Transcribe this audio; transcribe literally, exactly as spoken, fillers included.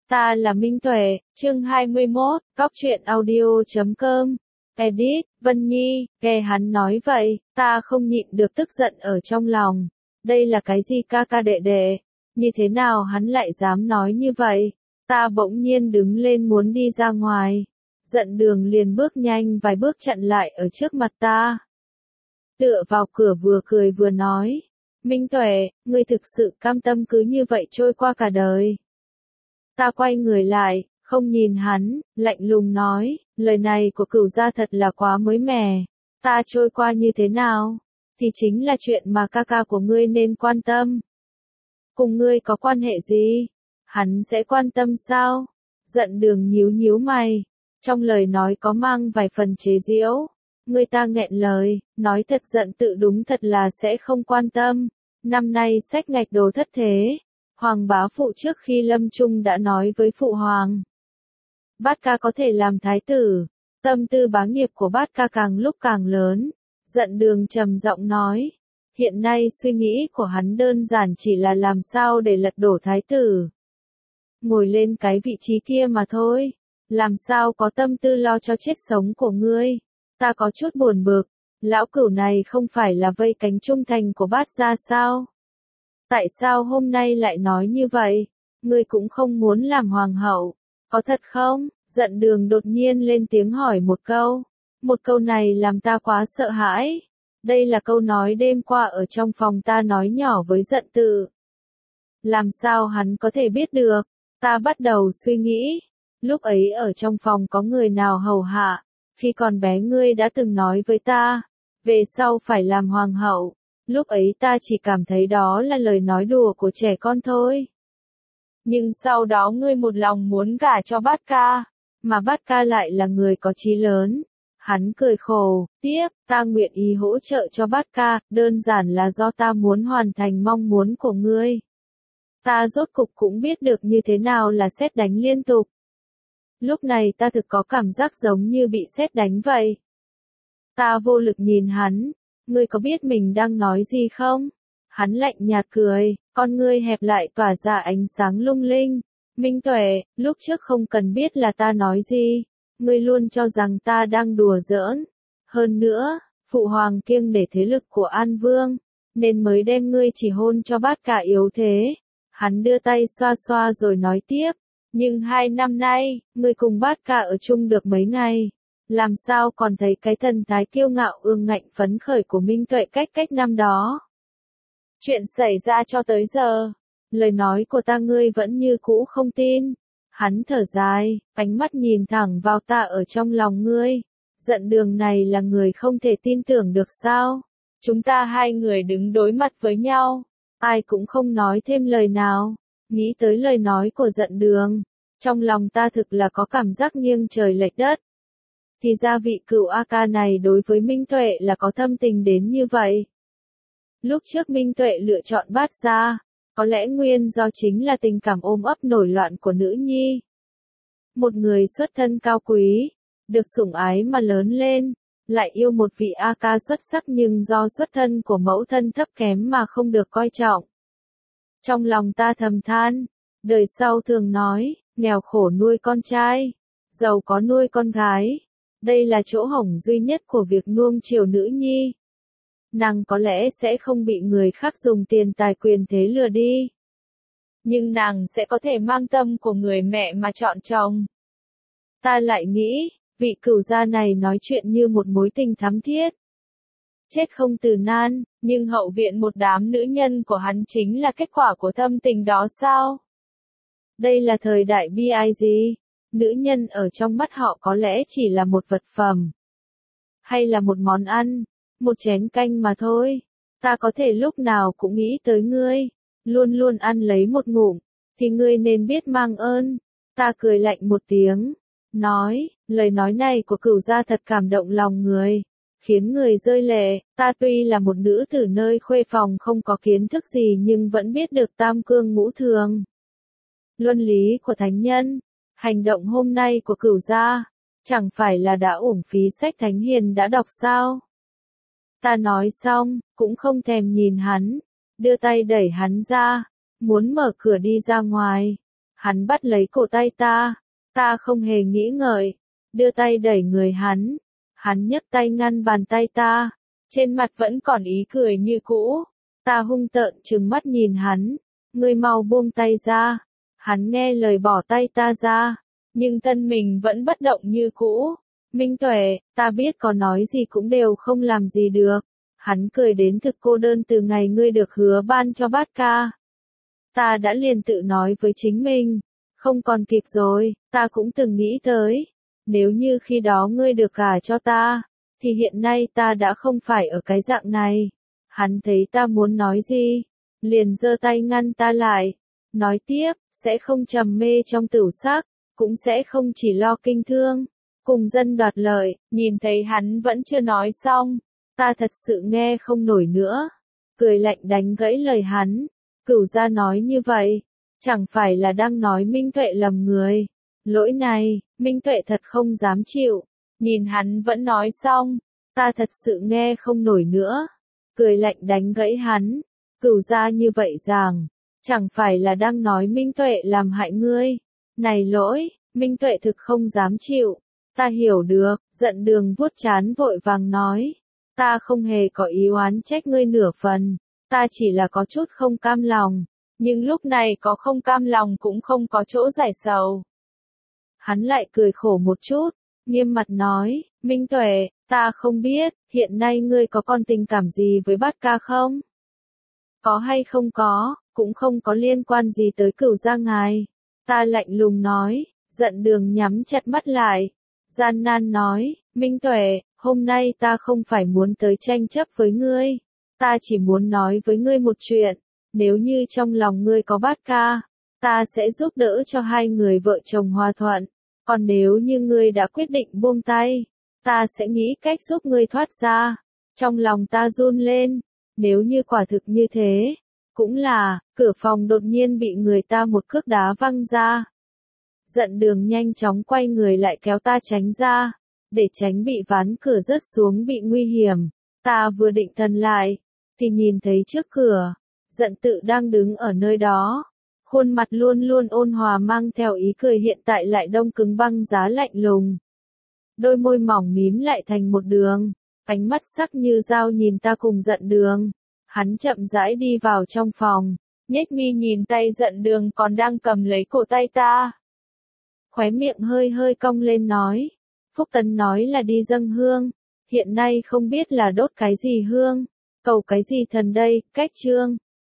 Ta là Minh Tuệ, chương hai mươi mốt, Cóc truyện audio chấm com. Edit, Vân Nhi, nghe hắn nói vậy, ta không nhịn được tức giận ở trong lòng. Đây là cái gì ca ca đệ đệ? Như thế nào hắn lại dám nói như vậy? Ta bỗng nhiên đứng lên muốn đi ra ngoài. Giận Đường liền bước nhanh vài bước chặn lại ở trước mặt ta. Tựa vào cửa vừa cười vừa nói. Minh Tuệ, ngươi thực sự cam tâm cứ như vậy trôi qua cả đời. Ta quay người lại, không nhìn hắn, lạnh lùng nói, lời này của Cửu gia thật là quá mới mẻ. Ta trôi qua như thế nào? Thì chính là chuyện mà ca ca của ngươi nên quan tâm. Cùng ngươi có quan hệ gì? Hắn sẽ quan tâm sao? Giận Đường nhíu nhíu mày. Trong lời nói có mang vài phần chế giễu. Người ta nghẹn lời, nói thật giận tự đúng thật là sẽ không quan tâm. Năm nay sách ngạch đồ thất thế. Hoàng bá phụ trước khi lâm chung đã nói với phụ hoàng. Bát ca có thể làm thái tử. Tâm tư bá nghiệp của bát ca càng lúc càng lớn. Giận Đường trầm giọng nói. Hiện nay suy nghĩ của hắn đơn giản chỉ là làm sao để lật đổ thái tử. Ngồi lên cái vị trí kia mà thôi. Làm sao có tâm tư lo cho chết sống của ngươi. Ta có chút buồn bực. Lão Cửu này không phải là vây cánh trung thành của bát gia sao? Tại sao hôm nay lại nói như vậy? Ngươi cũng không muốn làm hoàng hậu. Có thật không? Giận Đường đột nhiên lên tiếng hỏi một câu. Một câu này làm ta quá sợ hãi. Đây là câu nói đêm qua ở trong phòng ta nói nhỏ với Giận Tự. Làm sao hắn có thể biết được? Ta bắt đầu suy nghĩ. Lúc ấy ở trong phòng có người nào hầu hạ. Khi còn bé ngươi đã từng nói với ta. Về sau phải làm hoàng hậu. Lúc ấy ta chỉ cảm thấy đó là lời nói đùa của trẻ con thôi. Nhưng sau đó ngươi một lòng muốn gả cho bát ca. Mà bát ca lại là người có chí lớn. Hắn cười khổ, tiếp, ta nguyện ý hỗ trợ cho bát ca, đơn giản là do ta muốn hoàn thành mong muốn của ngươi. Ta rốt cục cũng biết được như thế nào là sét đánh liên tục. Lúc này ta thực có cảm giác giống như bị sét đánh vậy. Ta vô lực nhìn hắn, ngươi có biết mình đang nói gì không? Hắn lạnh nhạt cười, con ngươi hẹp lại tỏa ra ánh sáng lung linh. Minh Tuệ, lúc trước không cần biết là ta nói gì. Ngươi luôn cho rằng ta đang đùa giỡn. Hơn nữa, phụ hoàng kiêng để thế lực của An Vương, nên mới đem ngươi chỉ hôn cho bát ca yếu thế. Hắn đưa tay xoa xoa rồi nói tiếp. Nhưng hai năm nay, ngươi cùng bát ca ở chung được mấy ngày. Làm sao còn thấy cái thần thái kiêu ngạo ương ngạnh phấn khởi của Minh Tuệ cách cách năm đó. Chuyện xảy ra cho tới giờ. Lời nói của ta ngươi vẫn như cũ không tin. Hắn thở dài, ánh mắt nhìn thẳng vào ta ở trong lòng ngươi. Giận Đường này là người không thể tin tưởng được sao? Chúng ta hai người đứng đối mặt với nhau. Ai cũng không nói thêm lời nào. Nghĩ tới lời nói của Giận Đường. Trong lòng ta thực là có cảm giác nghiêng trời lệch đất. Thì ra vị Cửu A ca này đối với Minh Tuệ là có thâm tình đến như vậy. Lúc trước Minh Tuệ lựa chọn bát gia. Có lẽ nguyên do chính là tình cảm ôm ấp nổi loạn của nữ nhi. Một người xuất thân cao quý, được sủng ái mà lớn lên, lại yêu một vị A ca xuất sắc nhưng do xuất thân của mẫu thân thấp kém mà không được coi trọng. Trong lòng ta thầm than, đời sau thường nói, nghèo khổ nuôi con trai, giàu có nuôi con gái. Đây là chỗ hổng duy nhất của việc nuông chiều nữ nhi. Nàng có lẽ sẽ không bị người khác dùng tiền tài quyền thế lừa đi. Nhưng nàng sẽ có thể mang tâm của người mẹ mà chọn chồng. Ta lại nghĩ, vị Cửu gia này nói chuyện như một mối tình thắm thiết. Chết không từ nan, nhưng hậu viện một đám nữ nhân của hắn chính là kết quả của thâm tình đó sao? Đây là thời đại bi ai gì? Nữ nhân ở trong mắt họ có lẽ chỉ là một vật phẩm. Hay là một món ăn. Một chén canh mà thôi. Ta có thể lúc nào cũng nghĩ tới ngươi. Luôn luôn ăn lấy một ngụm. Thì ngươi nên biết mang ơn. Ta cười lạnh một tiếng. Nói, lời nói này của Cửu gia thật cảm động lòng người. Khiến người rơi lệ. Ta tuy là một nữ tử nơi khuê phòng không có kiến thức gì nhưng vẫn biết được tam cương ngũ thường. Luân lý của thánh nhân. Hành động hôm nay của Cửu gia. Chẳng phải là đã uổng phí sách thánh hiền đã đọc sao? Ta nói xong, cũng không thèm nhìn hắn, đưa tay đẩy hắn ra, muốn mở cửa đi ra ngoài. Hắn bắt lấy cổ tay ta, ta không hề nghĩ ngợi, đưa tay đẩy người hắn. Hắn nhấc tay ngăn bàn tay ta, trên mặt vẫn còn ý cười như cũ. Ta hung tợn trừng mắt nhìn hắn, ngươi mau buông tay ra. Hắn nghe lời bỏ tay ta ra, nhưng thân mình vẫn bất động như cũ. Minh Tuệ, ta biết có nói gì cũng đều không làm gì được. Hắn cười đến thực cô đơn từ ngày ngươi được hứa ban cho bát ca. Ta đã liền tự nói với chính mình, không còn kịp rồi, ta cũng từng nghĩ tới. Nếu như khi đó ngươi được gả cho ta, thì hiện nay ta đã không phải ở cái dạng này. Hắn thấy ta muốn nói gì, liền giơ tay ngăn ta lại. Nói tiếp, sẽ không trầm mê trong tửu sắc, cũng sẽ không chỉ lo kinh thương, cùng dân đoạt lợi. Nhìn thấy hắn vẫn chưa nói xong, ta thật sự nghe không nổi nữa. Cười lạnh đánh gãy lời hắn, Cửu gia nói như vậy, chẳng phải là đang nói Minh Tuệ lầm người. Lỗi này, Minh Tuệ thật không dám chịu. Nhìn hắn vẫn nói xong, ta thật sự nghe không nổi nữa. Cười lạnh đánh gãy hắn, Cửu gia như vậy rằng, chẳng phải là đang nói Minh Tuệ làm hại ngươi. Này lỗi, Minh Tuệ thực không dám chịu. Ta hiểu được, giận Đường vuốt trán vội vàng nói. Ta không hề có ý oán trách ngươi nửa phần. Ta chỉ là có chút không cam lòng. Nhưng lúc này có không cam lòng cũng không có chỗ giải sầu. Hắn lại cười khổ một chút, nghiêm mặt nói, Minh Tuệ, ta không biết, hiện nay ngươi có còn tình cảm gì với bát ca không? Có hay không có, cũng không có liên quan gì tới Cửu gia ngài. Ta lạnh lùng nói, giận Đường nhắm chặt mắt lại. Gian nan nói, Minh Tuệ, hôm nay ta không phải muốn tới tranh chấp với ngươi. Ta chỉ muốn nói với ngươi một chuyện. Nếu như trong lòng ngươi có bát ca, ta sẽ giúp đỡ cho hai người vợ chồng hòa thuận. Còn nếu như ngươi đã quyết định buông tay, ta sẽ nghĩ cách giúp ngươi thoát ra. Trong lòng ta run lên, nếu như quả thực như thế, cũng là, cửa phòng đột nhiên bị người ta một cước đá văng ra. Giận Đường nhanh chóng quay người lại kéo ta tránh ra, để tránh bị ván cửa rớt xuống bị nguy hiểm. Ta vừa định thần lại, thì nhìn thấy trước cửa, Giận Tự đang đứng ở nơi đó. Khuôn mặt luôn luôn ôn hòa mang theo ý cười hiện tại lại đông cứng băng giá lạnh lùng. Đôi môi mỏng mím lại thành một đường, ánh mắt sắc như dao nhìn ta cùng Giận Đường. Hắn chậm rãi đi vào trong phòng, nhếch mi nhìn tay Giận Đường còn đang cầm lấy cổ tay ta. Khóe miệng hơi hơi cong lên nói, Phúc Tấn nói là đi dâng hương, hiện nay không biết là đốt cái gì hương, cầu cái gì thần đây, cách chương.